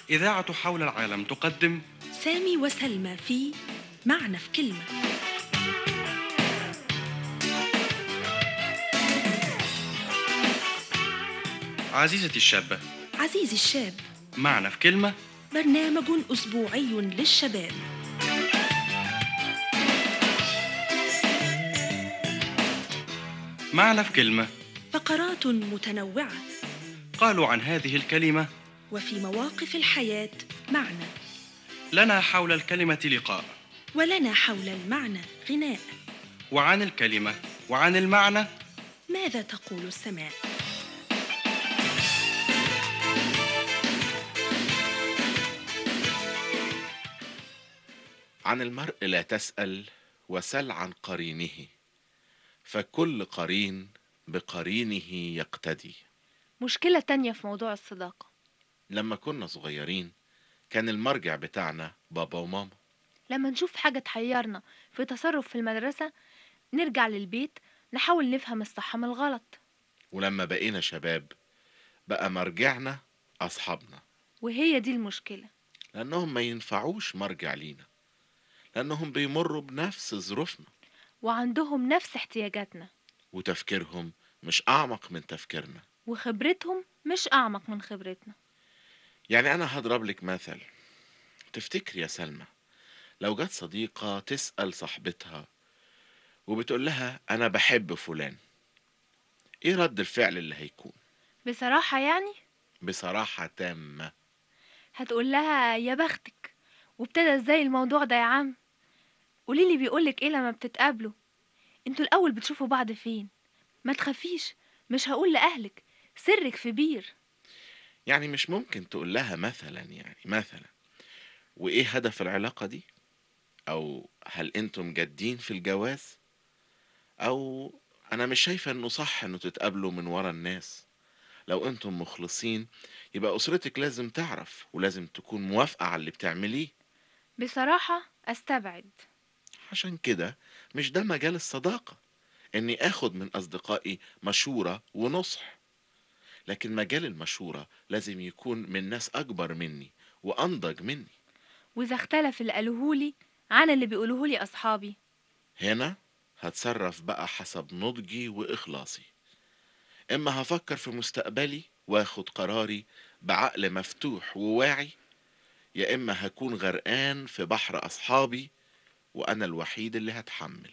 إذاعة حول العالم تقدم سامي وسلمى في معنى في كلمة. عزيزتي الشابة. عزيزي الشاب، معنى في كلمة. برنامج أسبوعي للشباب. معنى في كلمة. فقرات متنوعة قالوا عن هذه الكلمة: وفي مواقف الحياة معنى، لنا حول الكلمة لقاء، ولنا حول المعنى غناء. وعن الكلمة وعن المعنى ماذا تقول السماء؟ عن المرء لا تسأل وسل عن قرينه، فكل قرين بقرينه يقتدي. مشكلة تانية في موضوع الصداقة. لما كنا صغيرين كان المرجع بتاعنا بابا وماما، لما نشوف حاجة تحيرنا في تصرف في المدرسة نرجع للبيت نحاول نفهم الصح من الغلط. ولما بقينا شباب بقى مرجعنا أصحابنا، وهي دي المشكلة. لأنهم ما ينفعوش مرجع لينا، لأنهم بيمروا بنفس ظروفنا وعندهم نفس احتياجاتنا، وتفكيرهم مش أعمق من تفكيرنا. وخبرتهم مش أعمق من خبرتنا. يعني أنا هضرب لك مثل. تفتكر يا سلمى لو جت صديقة تسأل صاحبتها وبتقول لها أنا بحب فلان، إيه رد الفعل اللي هيكون؟ بصراحة يعني بصراحة تامة. هتقول لها يا بختك، وابتدى ازاي الموضوع ده يا عم؟ قوليلي بيقولك ايه لما بتتقابلوا؟ انتوا الأول بتشوفوا بعض فين؟ ما تخافيش، مش هقول لأهلك، سرك في بير. يعني مش ممكن تقول لها مثلا وإيه هدف العلاقة دي؟ أو هل أنتم جادين في الجواز؟ أو أنا مش شايفة إنه صح إنه تتقابلوا من ورا الناس. لو أنتم مخلصين يبقى أسرتك لازم تعرف ولازم تكون موافقة على اللي بتعمليه. بصراحة أستبعد. عشان كده مش ده مجال الصداقة، إني آخد من أصدقائي مشورة ونصح. لكن مجال المشورة لازم يكون من ناس أكبر مني وأنضج مني. وإذا اختلف اللي قالوهولي عن اللي بيقولوهولي أصحابي؟ هنا هتصرف بقى حسب نضجي وإخلاصي. إما هفكر في مستقبلي واخد قراري بعقل مفتوح وواعي، يا إما هكون غرقان في بحر أصحابي وأنا الوحيد اللي هتحمل.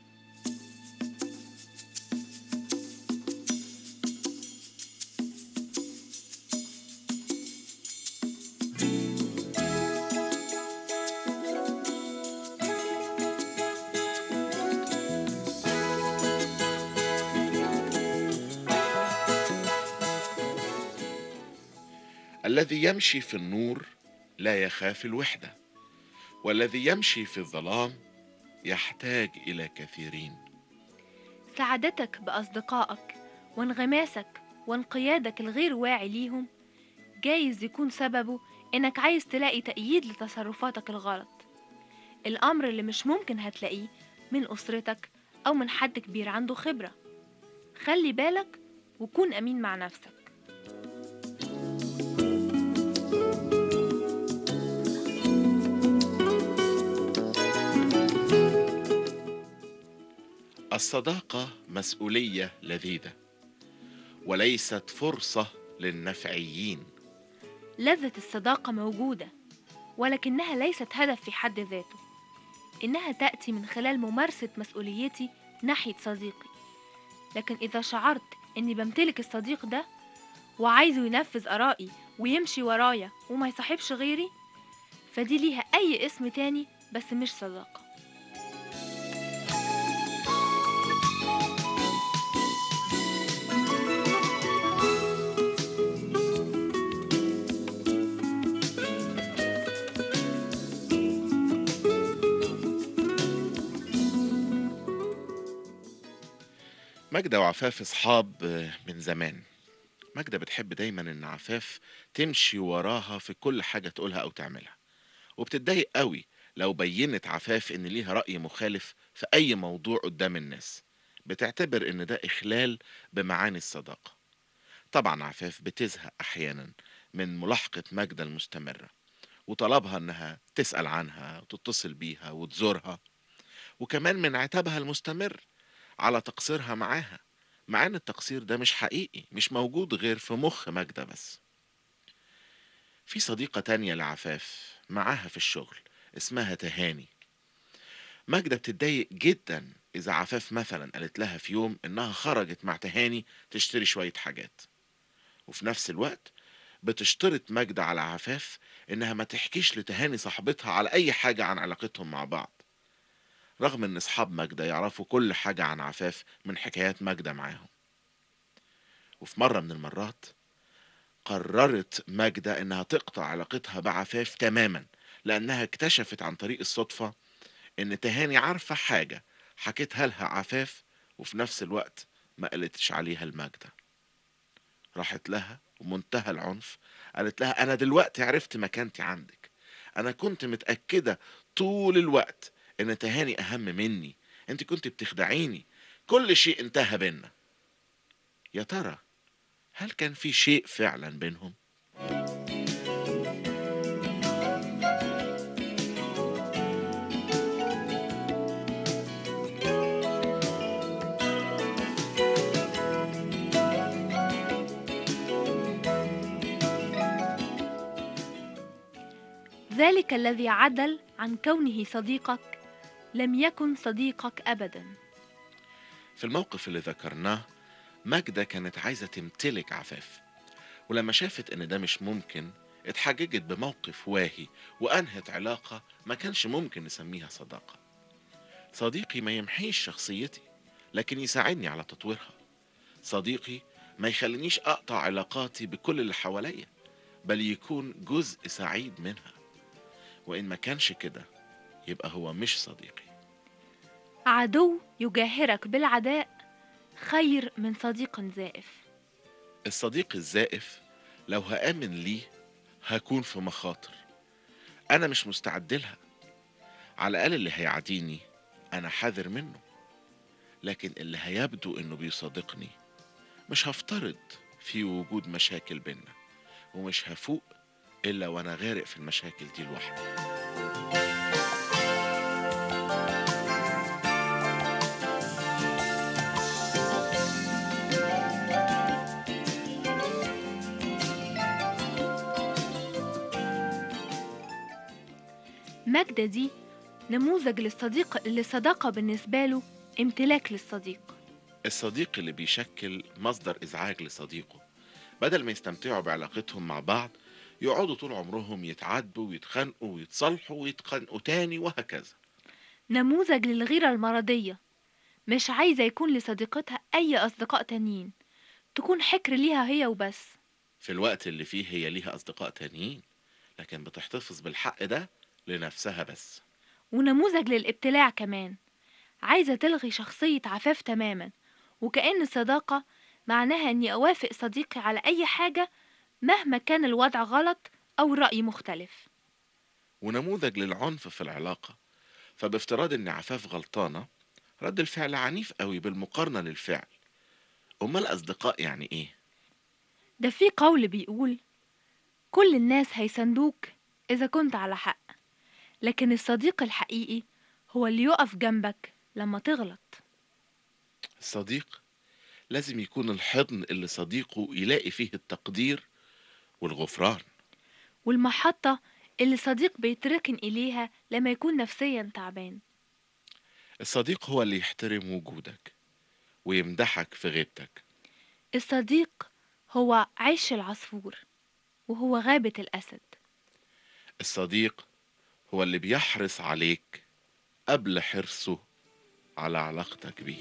الذي يمشي في النور لا يخاف الوحدة، والذي يمشي في الظلام يحتاج إلى كثيرين. سعادتك بأصدقائك وانغماسك وانقيادك الغير واعي ليهم جايز يكون سببه إنك عايز تلاقي تأييد لتصرفاتك الغلط، الأمر اللي مش ممكن هتلاقيه من أسرتك أو من حد كبير عنده خبرة. خلي بالك وكون أمين مع نفسك. الصداقة مسؤولية لذيذة وليست فرصة للنفعيين. لذة الصداقة موجودة، ولكنها ليست هدف في حد ذاته، إنها تأتي من خلال ممارسة مسؤوليتي ناحية صديقي. لكن إذا شعرت إني بمتلك الصديق ده وعايزه ينفذ آرائي ويمشي ورايا وما يصاحبش غيري، فدي ليها أي اسم تاني بس مش صداقة. ماجدة وعفاف اصحاب من زمان. ماجدة بتحب دايما ان عفاف تمشي وراها في كل حاجة تقولها او تعملها، وبتتضايق قوي لو بينت عفاف ان ليها رأي مخالف في اي موضوع قدام الناس. بتعتبر ان ده اخلال بمعاني الصداقة. طبعا عفاف بتزهق احيانا من ملاحقة ماجدة المستمرة، وطلبها إنها تسأل عنها وتتصل بيها وتزورها، وكمان من عتابها المستمر على تقصيرها معاها، مع إن التقصير ده مش حقيقي، مش موجود غير في مخ ماجدة بس. في صديقة تانية لعفاف معاها في الشغل اسمها تهاني. ماجدة بتتضايق جدا إذا عفاف مثلا قالت لها في يوم إنها خرجت مع تهاني تشتري شوية حاجات، وفي نفس الوقت بتشترط ماجدة على عفاف إنها ما تحكيش لتهاني صاحبتها على أي حاجة عن علاقتهم مع بعض، رغم إن أصحاب ماجدة يعرفوا كل حاجة عن عفاف من حكايات ماجدة معاهم. وفي مرة من المرات قررت ماجدة إنها تقطع علاقتها بعفاف تماما، لأنها اكتشفت عن طريق الصدفة إن تهاني عارفة حاجة حكيتها لها عفاف، وفي نفس الوقت ما قالتش عليها لماجدة. راحت لها ومنتهى العنف قالت لها: أنا دلوقتي عرفت مكانتي عندك، أنا كنت متأكدة طول الوقت إن تهاني أهم مني، أنت كنت بتخدعيني، كل شيء انتهى بينا. يا ترى هل كان في شيء فعلا بينهم؟ ذلك الذي عدل عن كونه صديقك لم يكن صديقك أبدا. في الموقف اللي ذكرناه ماجدة كانت عايزة تمتلك عفاف، ولما شافت ان ده مش ممكن اتحججت بموقف واهي وانهت علاقة ما كانش ممكن نسميها صداقة. صديقي ما يمحيش شخصيتي لكن يساعدني على تطويرها، صديقي ما يخلينيش اقطع علاقاتي بكل اللي حواليا، بل يكون جزء سعيد منها، وان ما كانش كده يبقى هو مش صديقي. عدو يجاهرك بالعداء خير من صديق زائف. الصديق الزائف لو هآمن ليه هكون في مخاطر انا مش مستعد لها، على الأقل اللي هيعاديني أنا حذر منه، لكن اللي هيبدو إنه بيصادقني مش هفترض في وجود مشاكل بينا، ومش هفوق إلا وأنا غارق في المشاكل دي لوحدي. ماجدة دي نموذج للصداقة بالنسبة له امتلاك للصديق. الصديق اللي بيشكل مصدر إزعاج لصديقه، بدل ما يستمتعوا بعلاقتهم مع بعض يقعدوا طول عمرهم يتعاتبوا ويتخانقوا ويتصالحوا ويتخانقوا تاني وهكذا. نموذج للغيرة المرضية، مش عايزة يكون لصديقتها أي أصدقاء تانيين، تكون حكر ليها هي وبس. في الوقت اللي فيه هي ليها أصدقاء تانيين، لكن بتحتفظ بالحق ده لنفسها بس. ونموذج للابتلاع كمان، عايزة تلغي شخصية عفاف تماما، وكأن الصداقة معناها أني أوافق صديقي على أي حاجة مهما كان الوضع غلط أو الرأي مختلف. ونموذج للعنف في العلاقة، فبافتراض ان عفاف غلطانة رد الفعل عنيف قوي بالمقارنة للفعل. امال الاصدقاء يعني ايه؟ ده في قول بيقول: كل الناس هيساندوك إذا كنت على حق، لكن الصديق الحقيقي هو اللي يقف جنبك لما تغلط. الصديق لازم يكون الحضن اللي صديقه يلاقي فيه التقدير والغفران. والمحطة اللي صديق بيتركن إليها لما يكون نفسيا تعبان. الصديق هو اللي يحترم وجودك ويمدحك في غيبتك. الصديق هو عش العصفور وهو غابة الأسد. الصديق هو اللي بيحرص عليك قبل حرصه على علاقتك بيه.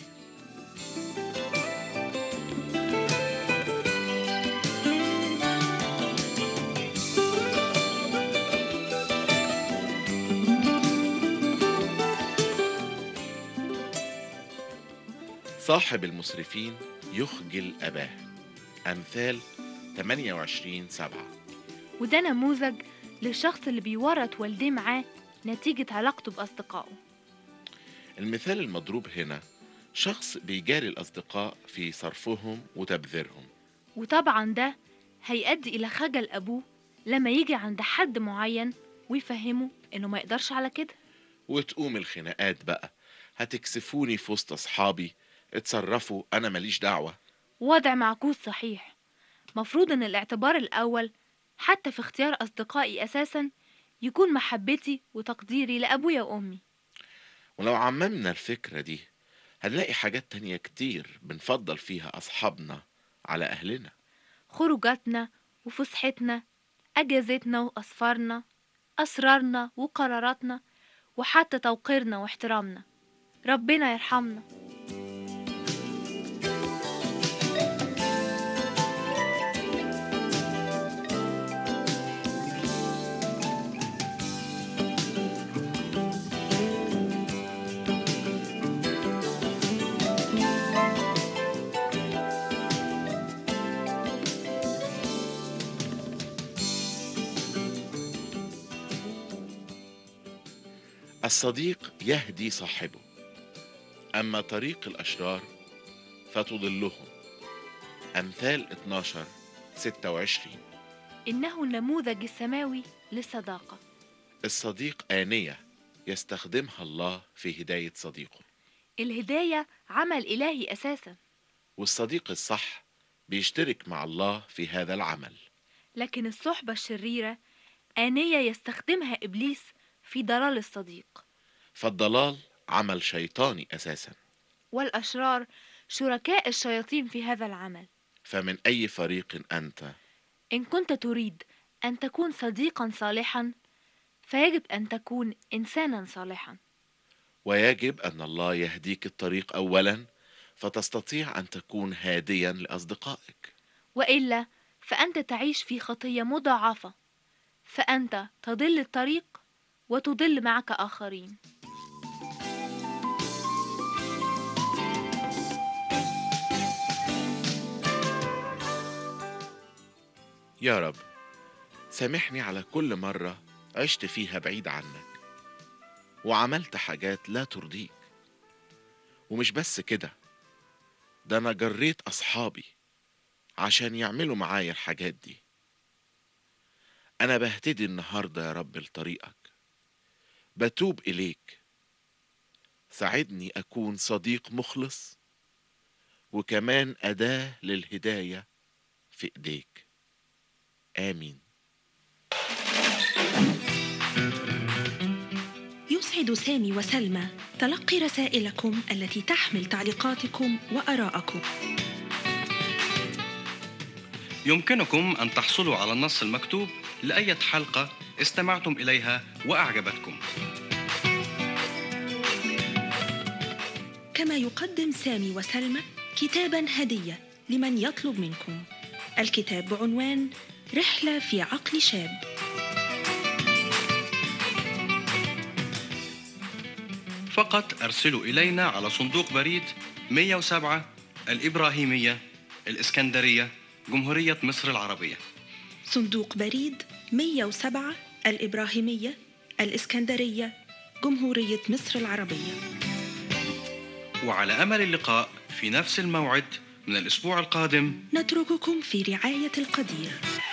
صاحب المسرفين يخجل أباه. أمثال 28:7. وده نموذج للشخص اللي بيورط والديه معاه نتيجة علاقته بأصدقائه. المثال المضروب هنا شخص بيجاري الأصدقاء في صرفهم وتبذيرهم. وطبعا ده هيؤدي إلى خجل أبوه لما يجي عند حد معين ويفهمه إنه ما يقدرش على كده. وتقوم الخناقات بقى، هتكسفوني في وسط أصحابي، اتصرفوا أنا ماليش دعوة. وضع معكوس صحيح. مفروض إن الاعتبار الأول حتى في اختيار أصدقائي أساسا يكون محبتي وتقديري لأبويا وأمي. ولو عممنا الفكرة دي هنلاقي حاجات تانية كتير بنفضل فيها أصحابنا على أهلنا. خروجاتنا وفسحتنا، أجازتنا وأسفارنا، أسرارنا وقراراتنا، وحتى توقيرنا واحترامنا. ربنا يرحمنا. الصديق يهدي صاحبه، أما طريق الأشرار فتضلهم. أمثال 12:26. إنه النموذج السماوي للصداقة. الصديق آنية يستخدمها الله في هداية صديقه، الهداية عمل إلهي أساسا، والصديق الصح بيشترك مع الله في هذا العمل. لكن الصحبة الشريرة آنية يستخدمها إبليس في ضلال الصديق. فالضلال عمل شيطاني أساسا، والأشرار شركاء الشياطين في هذا العمل. فمن أي فريق أنت؟ إن كنت تريد أن تكون صديقا صالحا فيجب أن تكون إنسانا صالحا. ويجب أن الله يهديك الطريق أولا فتستطيع أن تكون هاديا لأصدقائك، وإلا فأنت تعيش في خطية مضاعفة، فأنت تضل الطريق وتضل معك آخرين. يا رب سامحني على كل مرة عشت فيها بعيد عنك وعملت حاجات لا ترضيك. ومش بس كده، ده أنا جريت أصحابي عشان يعملوا معايا الحاجات دي. أنا بهتدي النهاردة يا رب لطريقك، بتوب إليك، ساعدني أكون صديق مخلص وكمان أداة للهداية في إيديك. آمين. يسعد سامي وسلمى تلقي رسائلكم التي تحمل تعليقاتكم وآراءكم. يمكنكم أن تحصلوا على النص المكتوب لأية حلقة استمعتم إليها وأعجبتكم. كما يقدم سامي وسلمى كتاباً هدية لمن يطلب منكم. الكتاب بعنوان رحلة في عقل شاب. فقط أرسلوا إلينا على صندوق بريد 107 الإبراهيمية، الإسكندرية، جمهورية مصر العربية. صندوق بريد 107 الإبراهيمية، الإسكندرية، جمهورية مصر العربية. وعلى أمل اللقاء في نفس الموعد من الأسبوع القادم. نترككم في رعاية القدير.